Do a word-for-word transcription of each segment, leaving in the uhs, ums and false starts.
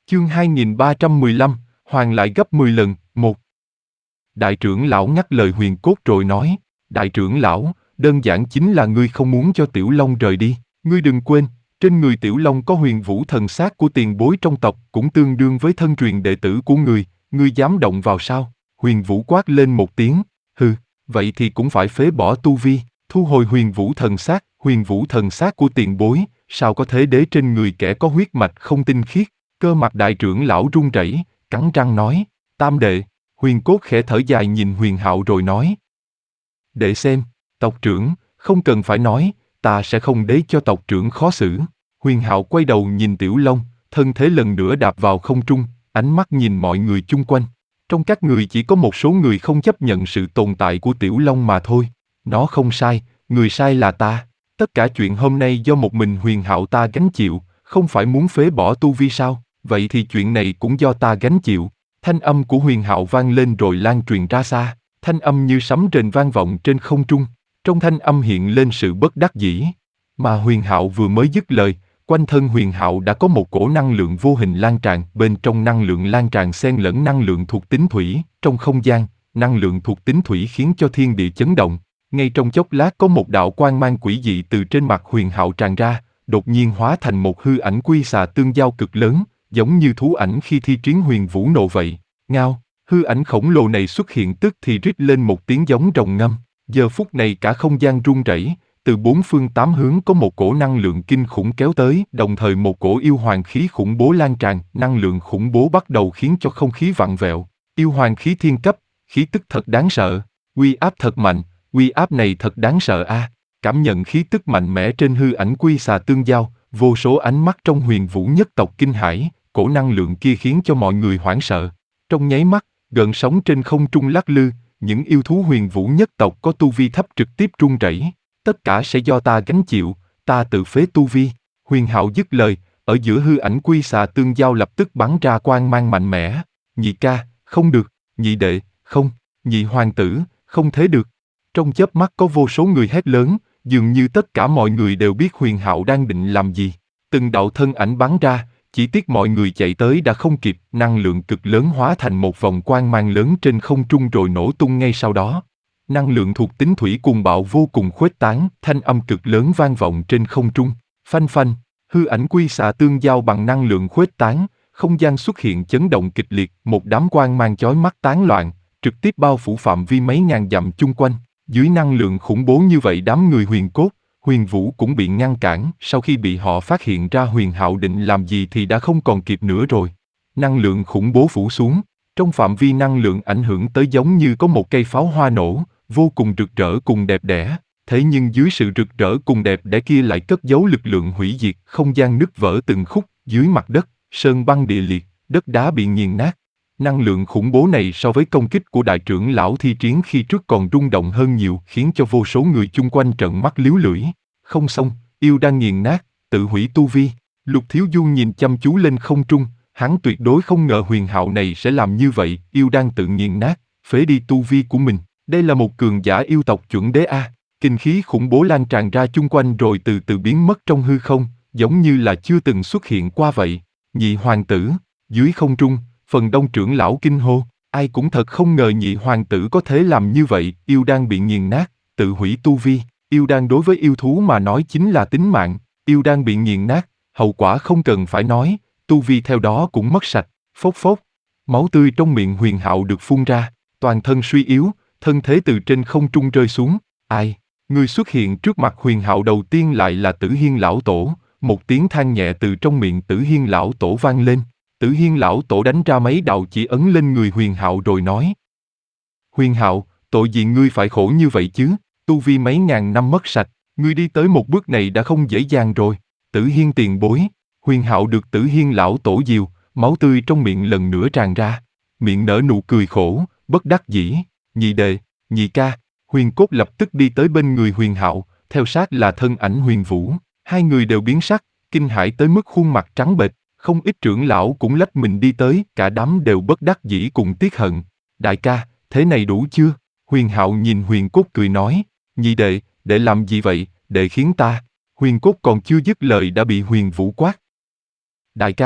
Chương hai nghìn ba trăm mười lăm, hoàn lại gấp mười lần, một. Đại trưởng lão ngắt lời Huyền Cốt rồi nói, Đại trưởng lão, đơn giản chính là ngươi không muốn cho Tiểu Long rời đi. Ngươi đừng quên, trên người Tiểu Long có huyền vũ thần xác của tiền bối trong tộc, cũng tương đương với thân truyền đệ tử của ngươi, ngươi dám động vào sao? Huyền Vũ quát lên một tiếng, hừ, vậy thì cũng phải phế bỏ tu vi, thu hồi huyền vũ thần xác, huyền vũ thần xác của tiền bối, sao có thể để trên người kẻ có huyết mạch không tinh khiết? Cơ mặt đại trưởng lão run rẩy, cắn răng nói, Tam đệ. Huyền Cốt khẽ thở dài nhìn Huyền Hạo rồi nói, để xem, tộc trưởng, không cần phải nói, ta sẽ không để cho tộc trưởng khó xử. Huyền Hạo quay đầu nhìn Tiểu Long, thân thế lần nữa đạp vào không trung, ánh mắt nhìn mọi người chung quanh. Trong các người chỉ có một số người không chấp nhận sự tồn tại của Tiểu Long mà thôi. Nó không sai, người sai là ta. Tất cả chuyện hôm nay do một mình Huyền Hạo ta gánh chịu, không phải muốn phế bỏ tu vi sao? Vậy thì chuyện này cũng do ta gánh chịu. Thanh âm của Huyền Hạo vang lên rồi lan truyền ra xa, thanh âm như sấm rền vang vọng trên không trung. Trong thanh âm hiện lên sự bất đắc dĩ. Mà Huyền Hạo vừa mới dứt lời, quanh thân Huyền Hạo đã có một cổ năng lượng vô hình lan tràn, bên trong năng lượng lan tràn xen lẫn năng lượng thuộc tính thủy, trong không gian, năng lượng thuộc tính thủy khiến cho thiên địa chấn động. Ngay trong chốc lát có một đạo quang mang quỷ dị từ trên mặt Huyền Hạo tràn ra, đột nhiên hóa thành một hư ảnh quy xà tương giao cực lớn, giống như thú ảnh khi thi triển huyền vũ nộ vậy. Ngao, hư ảnh khổng lồ này xuất hiện tức thì rít lên một tiếng giống rồng ngâm. Giờ phút này cả không gian rung rẩy, từ bốn phương tám hướng có một cổ năng lượng kinh khủng kéo tới, đồng thời một cổ yêu hoàng khí khủng bố lan tràn, năng lượng khủng bố bắt đầu khiến cho không khí vặn vẹo. Yêu hoàng khí thiên cấp, khí tức thật đáng sợ, uy áp thật mạnh, uy áp này thật đáng sợ a. À. Cảm nhận khí tức mạnh mẽ trên hư ảnh quy xà tương giao, vô số ánh mắt trong huyền vũ nhất tộc kinh hãi, cổ năng lượng kia khiến cho mọi người hoảng sợ. Trong nháy mắt, gợn sóng trên không trung lắc lư, những yêu thú huyền vũ nhất tộc có tu vi thấp trực tiếp run rẩy. Tất cả sẽ do ta gánh chịu, ta tự phế tu vi. Huyền Hạo dứt lời, ở giữa hư ảnh quy xà tương giao lập tức bắn ra quang mang mạnh mẽ. Nhị ca, không được, nhị đệ, không, nhị hoàng tử, không thế được. Trong chớp mắt có vô số người hét lớn, dường như tất cả mọi người đều biết Huyền Hạo đang định làm gì. Từng đạo thân ảnh bắn ra, chỉ tiếc mọi người chạy tới đã không kịp, năng lượng cực lớn hóa thành một vòng quang mang lớn trên không trung rồi nổ tung ngay sau đó. Năng lượng thuộc tính thủy cuồng bạo vô cùng khuếch tán, thanh âm cực lớn vang vọng trên không trung. Phanh phanh, hư ảnh quy xà tương giao bằng năng lượng khuếch tán, không gian xuất hiện chấn động kịch liệt, một đám quang mang chói mắt tán loạn, trực tiếp bao phủ phạm vi mấy ngàn dặm chung quanh. Dưới năng lượng khủng bố như vậy đám người Huyền Cốt, Huyền Vũ cũng bị ngăn cản, sau khi bị họ phát hiện ra Huyền Hạo định làm gì thì đã không còn kịp nữa rồi. Năng lượng khủng bố phủ xuống, trong phạm vi năng lượng ảnh hưởng tới giống như có một cây pháo hoa nổ, vô cùng rực rỡ cùng đẹp đẽ. Thế nhưng dưới sự rực rỡ cùng đẹp đẽ kia lại cất giấu lực lượng hủy diệt, không gian nứt vỡ từng khúc, dưới mặt đất, sơn băng địa liệt, đất đá bị nghiền nát. Năng lượng khủng bố này so với công kích của đại trưởng lão thi triển khi trước còn rung động hơn nhiều, khiến cho vô số người chung quanh trợn mắt líu lưỡi. Không xong, yêu đang nghiền nát, tự hủy tu vi. Lục Thiếu Du nhìn chăm chú lên không trung, hắn tuyệt đối không ngờ Huyền Hạo này sẽ làm như vậy, yêu đang tự nghiền nát, phế đi tu vi của mình. Đây là một cường giả yêu tộc chuẩn đế a. Kinh khí khủng bố lan tràn ra chung quanh rồi từ từ biến mất trong hư không, giống như là chưa từng xuất hiện qua vậy. Nhị hoàng tử, dưới không trung, Phần Đông trưởng lão kinh hô, ai cũng thật không ngờ nhị hoàng tử có thể làm như vậy, yêu đan bị nghiền nát, tự hủy tu vi. Yêu đan đối với yêu thú mà nói chính là tính mạng, yêu đan bị nghiền nát, hậu quả không cần phải nói, tu vi theo đó cũng mất sạch. Phốc phốc, máu tươi trong miệng Huyền Hạo được phun ra, toàn thân suy yếu, thân thế từ trên không trung rơi xuống. Ai? Người xuất hiện trước mặt Huyền Hạo đầu tiên lại là Tử Hiên lão tổ, một tiếng than nhẹ từ trong miệng Tử Hiên lão tổ vang lên. Tử Hiên lão tổ đánh ra mấy đạo chỉ ấn lên người Huyền Hạo rồi nói: Huyền Hạo, tội gì ngươi phải khổ như vậy chứ? Tu vi mấy ngàn năm mất sạch, ngươi đi tới một bước này đã không dễ dàng rồi. Tử Hiên tiền bối. Huyền Hạo được Tử Hiên lão tổ dìu, máu tươi trong miệng lần nữa tràn ra, miệng nở nụ cười khổ, bất đắc dĩ. Nhị đệ, nhị ca. Huyền Cốt lập tức đi tới bên người Huyền Hạo, theo sát là thân ảnh Huyền Vũ. Hai người đều biến sắc, kinh hãi tới mức khuôn mặt trắng bệch. Không ít trưởng lão cũng lách mình đi tới, cả đám đều bất đắc dĩ cùng tiếc hận. Đại ca, thế này đủ chưa? Huyền Hạo nhìn Huyền Cốt cười nói, nhị đệ, đệ làm gì vậy, đệ khiến ta. Huyền Cốt còn chưa dứt lời đã bị Huyền Vũ quát. Đại ca,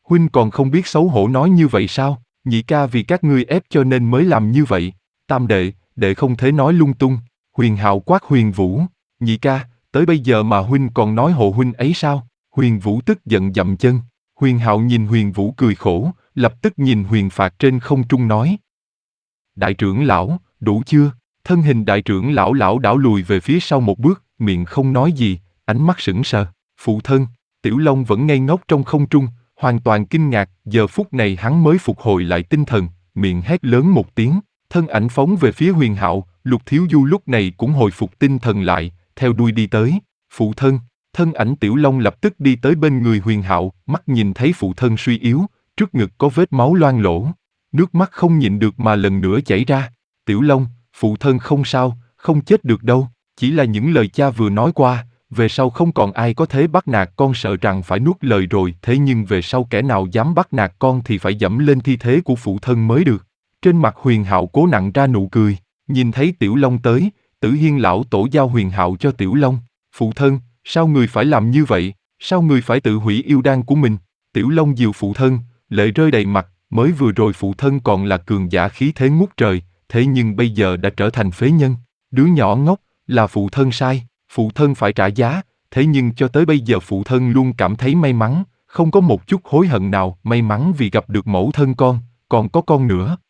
Huynh còn không biết xấu hổ nói như vậy sao? Nhị ca vì các ngươi ép cho nên mới làm như vậy. Tam đệ, đệ không thể nói lung tung. Huyền Hạo quát Huyền Vũ, nhị ca, tới bây giờ mà huynh còn nói hộ huynh ấy sao? Huyền Vũ tức giận dậm chân. Huyền Hạo nhìn Huyền Vũ cười khổ, lập tức nhìn Huyền Phạt trên không trung nói. Đại trưởng lão, đủ chưa? Thân hình đại trưởng lão lão đảo lùi về phía sau một bước, miệng không nói gì, ánh mắt sững sờ. Phụ thân, Tiểu Long vẫn ngây ngốc trong không trung, hoàn toàn kinh ngạc, giờ phút này hắn mới phục hồi lại tinh thần, miệng hét lớn một tiếng, thân ảnh phóng về phía Huyền Hạo, Lục Thiếu Du lúc này cũng hồi phục tinh thần lại, theo đuôi đi tới. Phụ thân, thân ảnh Tiểu Long lập tức đi tới bên người Huyền Hạo, mắt nhìn thấy phụ thân suy yếu, trước ngực có vết máu loang lỗ, nước mắt không nhịn được mà lần nữa chảy ra. Tiểu Long, phụ thân không sao, không chết được đâu, chỉ là những lời cha vừa nói qua, về sau không còn ai có thể bắt nạt con, sợ rằng phải nuốt lời rồi, thế nhưng về sau kẻ nào dám bắt nạt con thì phải dẫm lên thi thể của phụ thân mới được. Trên mặt Huyền Hạo cố nặn ra nụ cười, nhìn thấy Tiểu Long tới, Tử Hiên lão tổ giao Huyền Hạo cho Tiểu Long. Phụ thân, sao người phải làm như vậy, sao người phải tự hủy yêu đan của mình? Tiểu Long dìu phụ thân, lệ rơi đầy mặt, mới vừa rồi phụ thân còn là cường giả khí thế ngút trời, thế nhưng bây giờ đã trở thành phế nhân. Đứa nhỏ ngốc, là phụ thân sai, phụ thân phải trả giá, thế nhưng cho tới bây giờ phụ thân luôn cảm thấy may mắn, không có một chút hối hận nào, may mắn vì gặp được mẫu thân con, còn có con nữa.